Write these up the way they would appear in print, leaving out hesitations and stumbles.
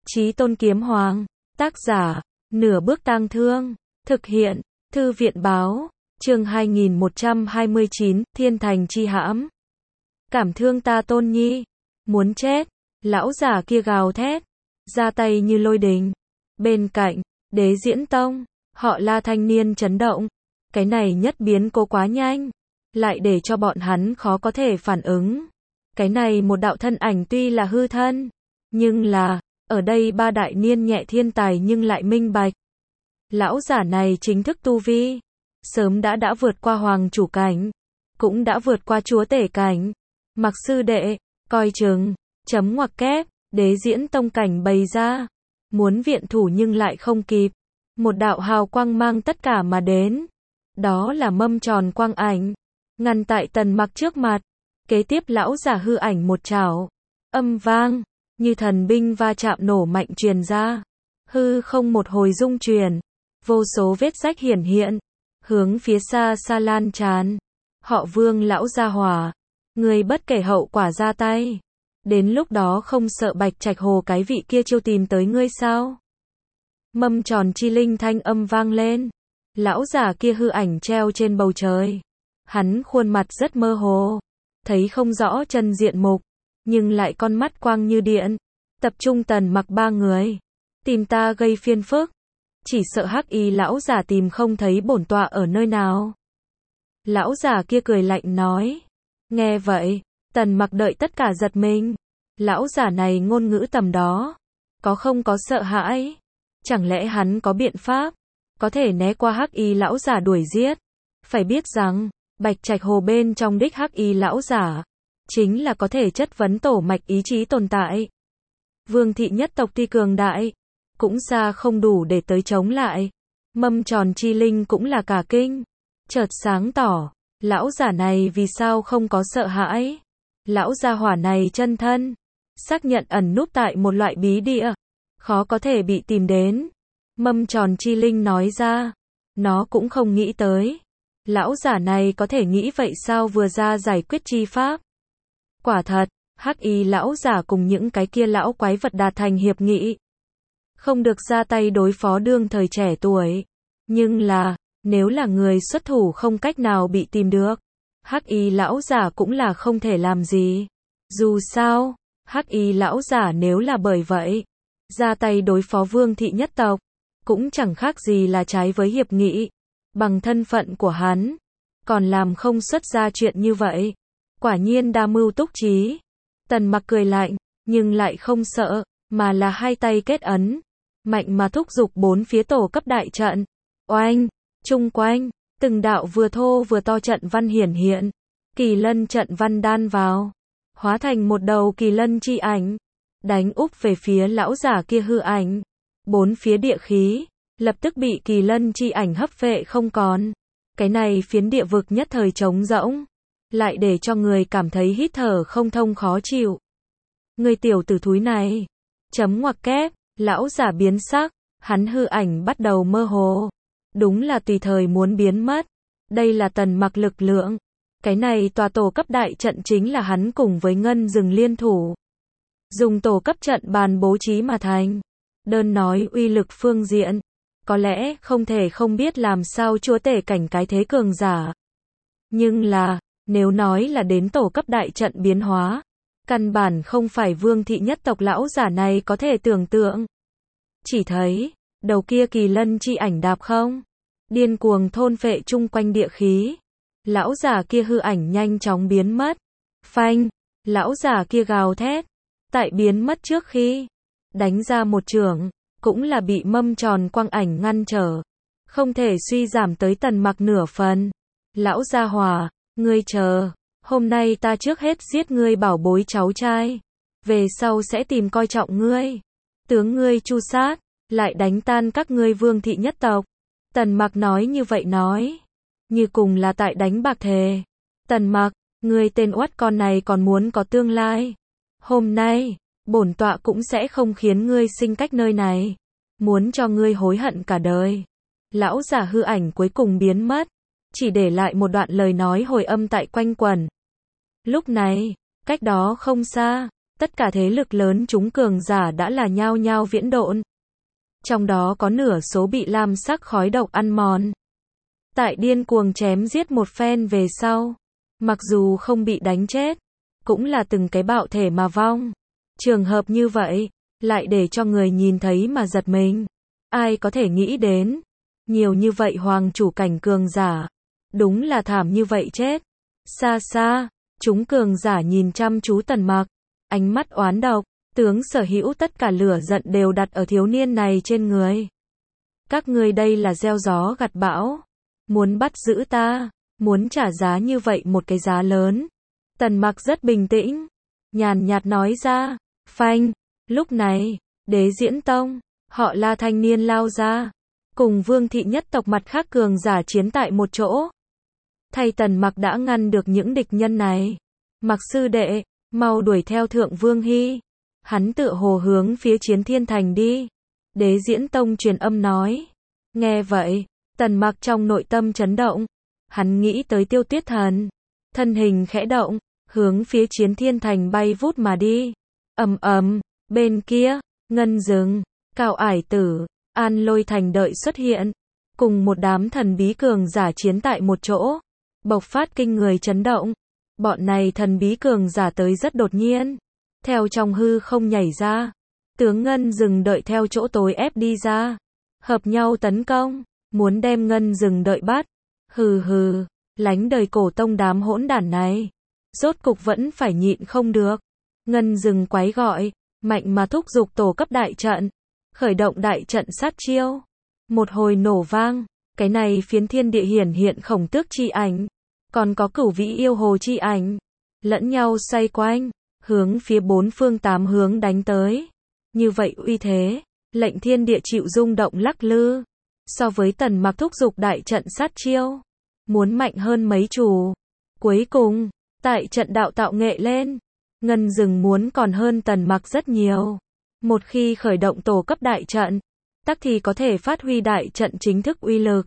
Chí Tôn Kiếm Hoàng, tác giả, Nửa Bước Tang Thương, thực hiện, Thư viện báo, chương 2129, Thiên Thành Chi Hãm. Cảm thương ta Tôn Nhi, muốn chết, lão giả kia gào thét, ra tay như lôi đình. Bên cạnh, Đế Diễn Tông, họ La thanh niên chấn động, cái này nhất biến cố quá nhanh, lại để cho bọn hắn khó có thể phản ứng. Cái này một đạo thân ảnh tuy là hư thân, nhưng là, ở đây ba đại niên nhẹ thiên tài nhưng lại minh bạch. Lão giả này chính thức tu vi, sớm đã vượt qua hoàng chủ cảnh, cũng đã vượt qua chúa tể cảnh. Mặc sư đệ, coi chừng, chấm ngoặc kép, Đế Diễn Tông cảnh bày ra, muốn viện thủ nhưng lại không kịp. Một đạo hào quang mang tất cả mà đến, đó là mâm tròn quang ảnh, ngăn tại Tần Mặc trước mặt. Kế tiếp lão giả hư ảnh một chảo, âm vang, như thần binh va chạm nổ mạnh truyền ra, hư không một hồi rung chuyển, vô số vết rách hiển hiện, hướng phía xa xa lan tràn. Họ Vương lão gia hỏa, người bất kể hậu quả ra tay, đến lúc đó không sợ Bạch Trạch Hồ cái vị kia chiêu tìm tới ngươi sao? Mâm tròn chi linh thanh âm vang lên, lão giả kia hư ảnh treo trên bầu trời, hắn khuôn mặt rất mơ hồ, thấy không rõ chân diện mục, nhưng lại con mắt quang như điện, tập trung Tần Mặc ba người, tìm ta gây phiền phức, chỉ sợ hắc y lão giả tìm không thấy bổn tọa ở nơi nào. Lão giả kia cười lạnh nói. Nghe vậy, Tần Mặc đợi tất cả giật mình, lão giả này ngôn ngữ tầm đó, không có sợ hãi, chẳng lẽ hắn có biện pháp, có thể né qua hắc y lão giả đuổi giết. Phải biết rằng, Bạch Trạch Hồ bên trong đích hắc y lão giả, chính là có thể chất vấn tổ mạch ý chí tồn tại. Vương thị nhất tộc tuy cường đại, cũng xa không đủ để tới chống lại. Mâm tròn chi linh cũng là cả kinh, chợt sáng tỏ, lão giả này vì sao không có sợ hãi. Lão gia hỏa này chân thân, xác nhận ẩn núp tại một loại bí địa, khó có thể bị tìm đến. Mâm tròn chi linh nói ra, nó cũng không nghĩ tới. Lão giả này có thể nghĩ vậy sao vừa ra giải quyết chi pháp. Quả thật, hắc y lão giả cùng những cái kia lão quái vật đạt thành hiệp nghị, không được ra tay đối phó đương thời trẻ tuổi. Nhưng là, nếu là người xuất thủ không cách nào bị tìm được, hắc y lão giả cũng là không thể làm gì. Dù sao, hắc y lão giả nếu là bởi vậy ra tay đối phó Vương thị nhất tộc, cũng chẳng khác gì là trái với hiệp nghị. Bằng thân phận của hắn, còn làm không xuất ra chuyện như vậy, quả nhiên đa mưu túc trí. Tần Mặc cười lạnh, nhưng lại không sợ, mà là hai tay kết ấn, mạnh mà thúc giục bốn phía tổ cấp đại trận. Oanh, chung quanh, từng đạo vừa thô vừa to trận văn hiển hiện, kỳ lân trận văn đan vào, hóa thành một đầu kỳ lân chi ảnh, đánh úp về phía lão giả kia hư ảnh. Bốn phía địa khí lập tức bị kỳ lân chi ảnh hấp phệ không còn. Cái này phiến địa vực nhất thời trống rỗng, lại để cho người cảm thấy hít thở không thông khó chịu. Người tiểu tử thúi này, chấm ngoặc kép, lão giả biến sắc, hắn hư ảnh bắt đầu mơ hồ, đúng là tùy thời muốn biến mất. Đây là Tần Mặc lực lượng, cái này tòa tổ cấp đại trận chính là hắn cùng với Ngân Rừng liên thủ, dùng tổ cấp trận bàn bố trí mà thành. Đơn nói uy lực phương diện, có lẽ không thể không biết làm sao chúa tể cảnh cái thế cường giả. Nhưng là, nếu nói là đến tổ cấp đại trận biến hóa, căn bản không phải Vương thị nhất tộc lão giả này có thể tưởng tượng. Chỉ thấy, đầu kia kỳ lân chi ảnh đạp không, điên cuồng thôn phệ chung quanh địa khí. Lão giả kia hư ảnh nhanh chóng biến mất. Phanh, lão giả kia gào thét, tại biến mất trước khi đánh ra một chưởng, cũng là bị mâm tròn quang ảnh ngăn trở, không thể suy giảm tới Tần Mặc nửa phần. Lão gia hỏa, ngươi chờ, hôm nay ta trước hết giết ngươi bảo bối cháu trai, về sau sẽ tìm coi trọng ngươi, tướng ngươi chu sát, lại đánh tan các ngươi Vương thị nhất tộc. Tần Mặc nói như vậy nói, như cùng là tại đánh bạc thề. Tần Mặc, ngươi tên oắt con này còn muốn có tương lai. Hôm nay, bổn tọa cũng sẽ không khiến ngươi sinh cách nơi này, muốn cho ngươi hối hận cả đời. Lão giả hư ảnh cuối cùng biến mất, chỉ để lại một đoạn lời nói hồi âm tại quanh quẩn. Lúc này, cách đó không xa, tất cả thế lực lớn chúng cường giả đã là nhao nhao viễn độn. Trong đó có nửa số bị lam sắc khói độc ăn mòn. Tại điên cuồng chém giết một phen về sau, mặc dù không bị đánh chết, cũng là từng cái bạo thể mà vong. Trường hợp như vậy, lại để cho người nhìn thấy mà giật mình. Ai có thể nghĩ đến, nhiều như vậy hoàng chủ cảnh cường giả, đúng là thảm như vậy chết. Xa xa, chúng cường giả nhìn chăm chú Tần Mặc, ánh mắt oán độc, tướng sở hữu tất cả lửa giận đều đặt ở thiếu niên này trên người. Các ngươi đây là gieo gió gặt bão, muốn bắt giữ ta, muốn trả giá như vậy một cái giá lớn. Tần Mặc rất bình tĩnh, nhàn nhạt nói ra. Phanh, lúc này, Đế Diễn Tông, họ La thanh niên lao ra, cùng Vương thị nhất tộc mặt khác cường giả chiến tại một chỗ. Thay Tần Mặc đã ngăn được những địch nhân này. Mặc sư đệ, mau đuổi theo Thượng Vương Hy. Hắn tựa hồ hướng phía Chiến Thiên Thành đi. Đế Diễn Tông truyền âm nói. Nghe vậy, Tần Mặc trong nội tâm chấn động. Hắn nghĩ tới Tiêu Tuyết Thần. Thân hình khẽ động, hướng phía Chiến Thiên Thành bay vút mà đi. Ầm ầm, bên kia, Ngân Dừng, Cao Ải Tử, An Lôi Thành đợi xuất hiện, cùng một đám thần bí cường giả chiến tại một chỗ, bộc phát kinh người chấn động. Bọn này thần bí cường giả tới rất đột nhiên, theo trong hư không nhảy ra, tướng Ngân Dừng đợi theo chỗ tối ép đi ra, hợp nhau tấn công, muốn đem Ngân Dừng đợi bắt. Hừ hừ, lánh đời cổ tông đám hỗn đản này, rốt cục vẫn phải nhịn không được. Ngân Dừng quái gọi, mạnh mà thúc giục tổ cấp đại trận, khởi động đại trận sát chiêu. Một hồi nổ vang, cái này phiến thiên địa hiển hiện Khổng Tước chi ảnh, còn có Cửu Vĩ yêu hồ chi ảnh, lẫn nhau xoay quanh, hướng phía bốn phương tám hướng đánh tới. Như vậy uy thế, lệnh thiên địa chịu rung động lắc lư. So với Tần Mặc thúc giục đại trận sát chiêu, muốn mạnh hơn mấy chủ. Cuối cùng, tại trận đạo tạo nghệ lên, Ngân Dừng muốn còn hơn Tần Mặc rất nhiều. Một khi khởi động tổ cấp đại trận, tắc thì có thể phát huy đại trận chính thức uy lực.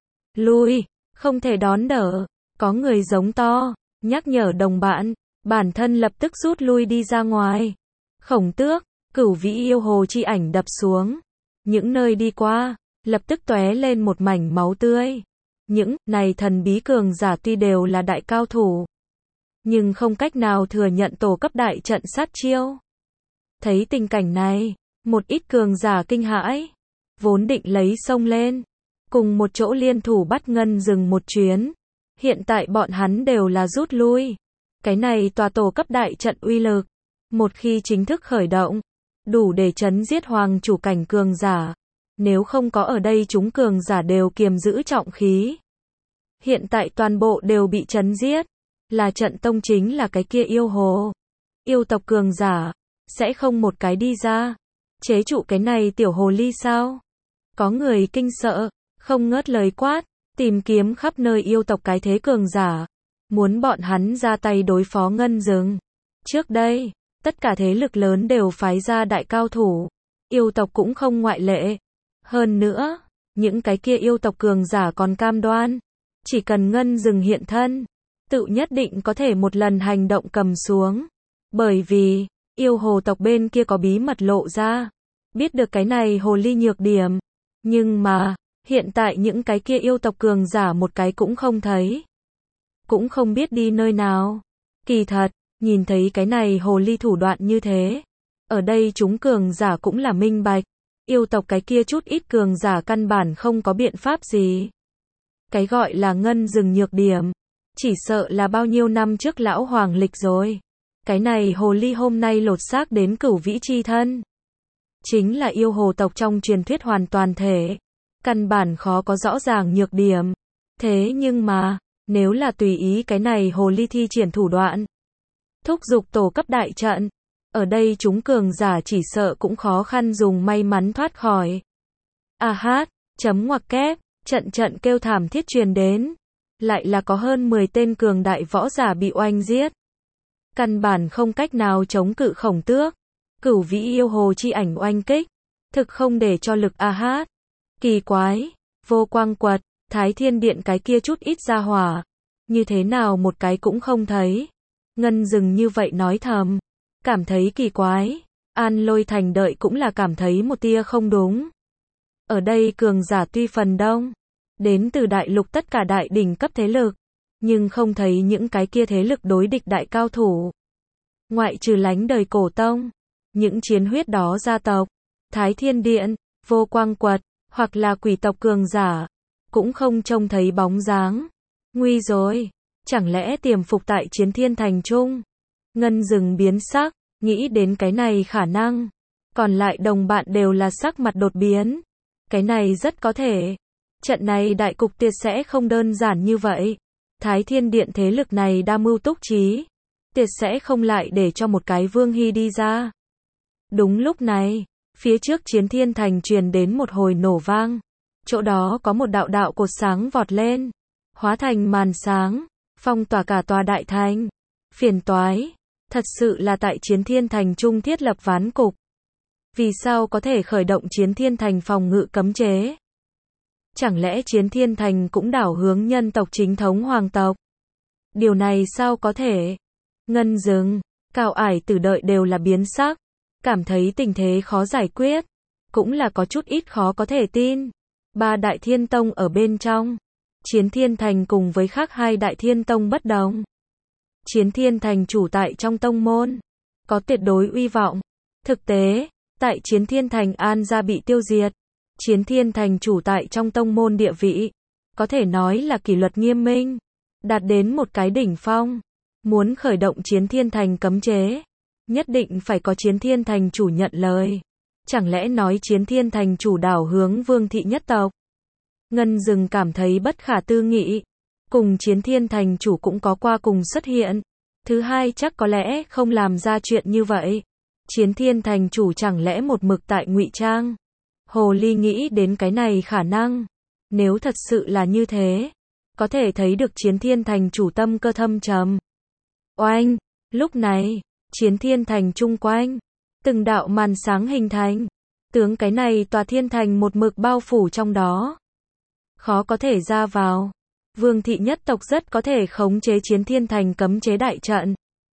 Lui, không thể đón đỡ. Có người giống to, nhắc nhở đồng bạn, bản thân lập tức rút lui đi ra ngoài. Khổng Tước, Cửu Vĩ yêu hồ chi ảnh đập xuống. Những nơi đi qua, lập tức tóe lên một mảnh máu tươi. Những này thần bí cường giả tuy đều là đại cao thủ, nhưng không cách nào thừa nhận tổ cấp đại trận sát chiêu. Thấy tình cảnh này, một ít cường giả kinh hãi, vốn định lấy sông lên, cùng một chỗ liên thủ bắt Ngân Dừng một chuyến. Hiện tại bọn hắn đều là rút lui. Cái này tòa tổ cấp đại trận uy lực, một khi chính thức khởi động, đủ để chấn giết hoàng chủ cảnh cường giả. Nếu không có ở đây chúng cường giả đều kiềm giữ trọng khí, hiện tại toàn bộ đều bị chấn giết. Là trận tông chính là cái kia yêu hồ, yêu tộc cường giả, sẽ không một cái đi ra chế trụ cái này tiểu hồ ly sao? Có người kinh sợ, không ngớt lời quát, tìm kiếm khắp nơi yêu tộc cái thế cường giả, muốn bọn hắn ra tay đối phó Ngân Dừng. Trước đây, tất cả thế lực lớn đều phái ra đại cao thủ, yêu tộc cũng không ngoại lệ. Hơn nữa, những cái kia yêu tộc cường giả còn cam đoan, chỉ cần Ngân Dừng hiện thân, tự nhất định có thể một lần hành động cầm xuống. Bởi vì, yêu hồ tộc bên kia có bí mật lộ ra, biết được cái này hồ ly nhược điểm. Nhưng mà, hiện tại những cái kia yêu tộc cường giả một cái cũng không thấy, cũng không biết đi nơi nào. Kỳ thật, nhìn thấy cái này hồ ly thủ đoạn như thế, ở đây chúng cường giả cũng là minh bạch, yêu tộc cái kia chút ít cường giả căn bản không có biện pháp gì. Cái gọi là Ngân Dừng nhược điểm, chỉ sợ là bao nhiêu năm trước lão hoàng lịch rồi. Cái này hồ ly hôm nay lột xác đến Cửu Vĩ chi thân, chính là yêu hồ tộc trong truyền thuyết hoàn toàn thể, căn bản khó có rõ ràng nhược điểm. Thế nhưng mà, nếu là tùy ý cái này hồ ly thi triển thủ đoạn, thúc giục tổ cấp đại trận, ở đây chúng cường giả chỉ sợ cũng khó khăn dùng may mắn thoát khỏi. A hát, chấm ngoặc kép, trận kêu thảm thiết truyền đến, lại là có hơn 10 tên cường đại võ giả bị oanh giết. Căn bản không cách nào chống cự Khổng Tước, Cửu Vĩ yêu hồ chi ảnh oanh kích, thực không để cho lực A hát. Kỳ quái, Vô Quang Quật, Thái Thiên Điện cái kia chút ít ra hỏa, như thế nào một cái cũng không thấy. Ngân Dừng như vậy nói thầm, cảm thấy kỳ quái. An Lôi Thành đợi cũng là cảm thấy một tia không đúng. Ở đây cường giả tuy phần đông, đến từ đại lục tất cả đại đỉnh cấp thế lực, nhưng không thấy những cái kia thế lực đối địch đại cao thủ. Ngoại trừ lánh đời cổ tông, những chiến huyết đó gia tộc, Thái Thiên Điện, Vô Quang Quật, hoặc là quỷ tộc cường giả, cũng không trông thấy bóng dáng. Nguy rồi, chẳng lẽ tiềm phục tại Chiến Thiên Thành Trung? Ngân Dừng biến sắc, nghĩ đến cái này khả năng. Còn lại đồng bạn đều là sắc mặt đột biến. Cái này rất có thể. Trận này đại cục tiệt sẽ không đơn giản như vậy. Thái Thiên Điện thế lực này đa mưu túc trí. Tiệt sẽ không lại để cho một cái Vương Hy đi ra. Đúng lúc này, phía trước Chiến Thiên Thành truyền đến một hồi nổ vang. Chỗ đó có một đạo đạo cột sáng vọt lên, hóa thành màn sáng, phong tỏa cả tòa đại thành. Phiền toái, thật sự là tại Chiến Thiên Thành Trung thiết lập ván cục. Vì sao có thể khởi động Chiến Thiên Thành phòng ngự cấm chế? Chẳng lẽ Chiến Thiên Thành cũng đảo hướng nhân tộc chính thống hoàng tộc? Điều này sao có thể? Ngân Dừng, Cao Ải Tử đợi đều là biến sắc, cảm thấy tình thế khó giải quyết, cũng là có chút ít khó có thể tin. Ba Đại Thiên Tông ở bên trong, Chiến Thiên Thành cùng với khác hai Đại Thiên Tông bất đồng. Chiến Thiên Thành chủ tại trong tông môn, có tuyệt đối uy vọng. Thực tế, tại Chiến Thiên Thành An gia bị tiêu diệt, Chiến Thiên Thành chủ tại trong tông môn địa vị, có thể nói là kỷ luật nghiêm minh, đạt đến một cái đỉnh phong. Muốn khởi động Chiến Thiên Thành cấm chế, nhất định phải có Chiến Thiên Thành chủ nhận lời. Chẳng lẽ nói Chiến Thiên Thành chủ đảo hướng Vương thị nhất tộc? Ngân Dừng cảm thấy bất khả tư nghị. Cùng Chiến Thiên Thành chủ cũng có qua cùng xuất hiện. Thứ hai chắc có lẽ không làm ra chuyện như vậy. Chiến Thiên Thành chủ chẳng lẽ một mực tại ngụy trang? Hồ Ly nghĩ đến cái này khả năng. Nếu thật sự là như thế, có thể thấy được Chiến Thiên Thành chủ tâm cơ thâm trầm. Oanh! Lúc này, Chiến Thiên Thành chung quanh, từng đạo màn sáng hình thành. Tướng cái này tòa thiên thành một mực bao phủ trong đó. Khó có thể ra vào. Vương thị nhất tộc rất có thể khống chế Chiến Thiên Thành cấm chế đại trận.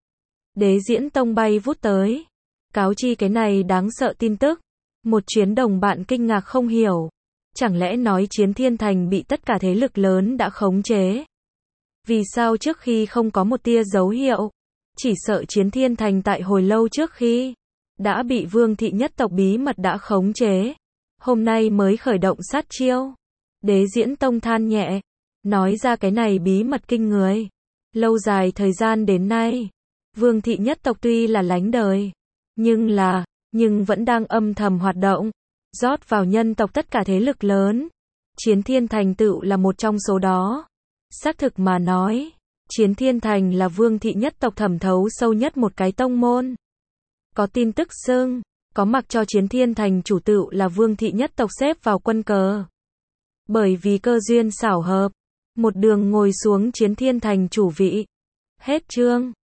Đế Diễn Tông bay vút tới, cáo chi cái này đáng sợ tin tức. Một chuyến đồng bạn kinh ngạc không hiểu. Chẳng lẽ nói Chiến Thiên Thành bị tất cả thế lực lớn đã khống chế? Vì sao trước khi không có một tia dấu hiệu? Chỉ sợ Chiến Thiên Thành tại hồi lâu trước khi đã bị Vương thị nhất tộc bí mật đã khống chế. Hôm nay mới khởi động sát chiêu. Đế Diễn Tông than nhẹ, nói ra cái này bí mật kinh người. Lâu dài thời gian đến nay, Vương thị nhất tộc tuy là lánh đời, nhưng vẫn đang âm thầm hoạt động, rót vào nhân tộc tất cả thế lực lớn. Chiến Thiên Thành tựu là một trong số đó. Xác thực mà nói, Chiến Thiên Thành là Vương thị nhất tộc thẩm thấu sâu nhất một cái tông môn. Có tin tức xưng, có mặc cho Chiến Thiên Thành chủ tựu là Vương thị nhất tộc xếp vào quân cờ. Bởi vì cơ duyên xảo hợp, một đường ngồi xuống Chiến Thiên Thành chủ vị. Hết chương.